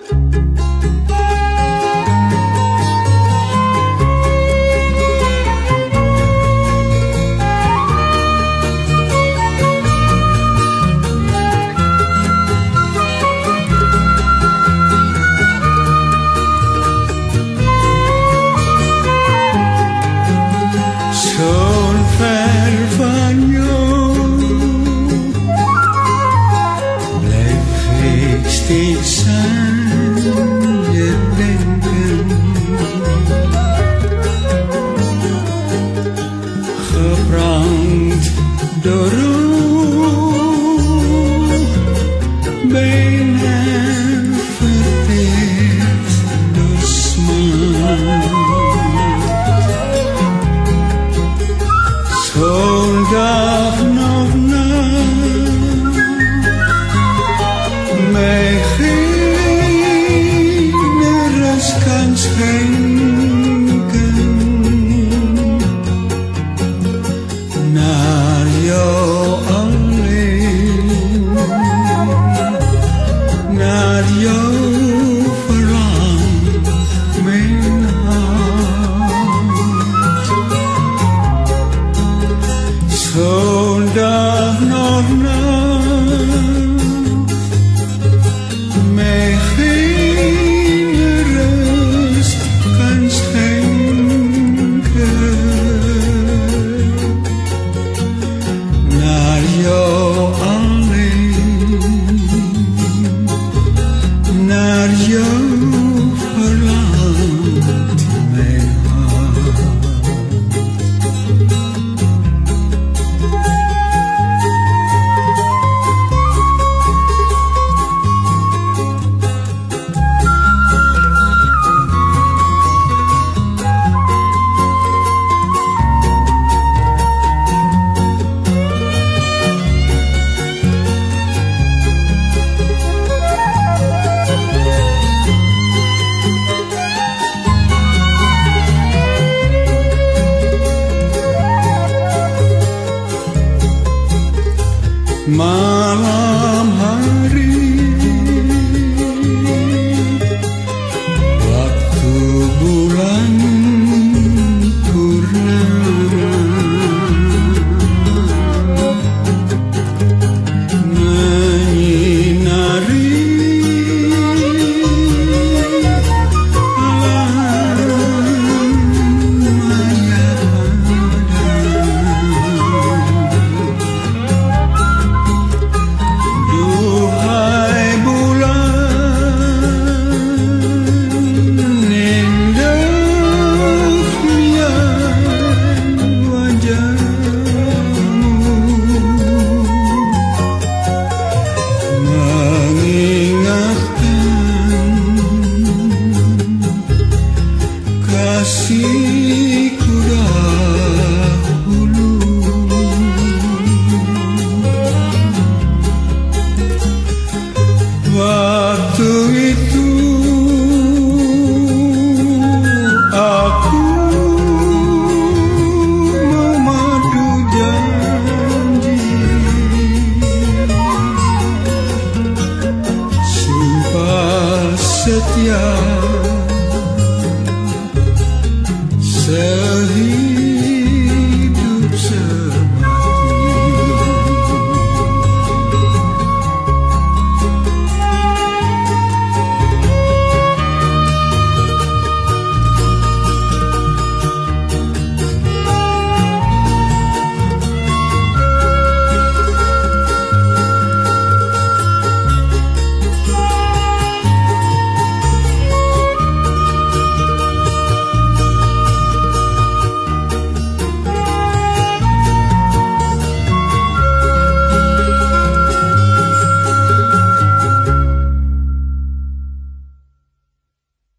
Steeds aan je denken, gebrand door rook, bijna verteerd door smaak. Zo'n dag nog na mij geen rust kan schenken, naar jou alleen, naar jou verlangt mijn hart. Zo'n dag nog na mij geen rust kan schenken, naar jou alleen, naar jou verlangt mijn hart. Malam hari, waktu bulan purnama, menyinari alam maya pada. Duhai bulan, indahnya wajahmu, mengingatkan kasihku dahulu. Waktu itu aku memadu janji, sumpah setia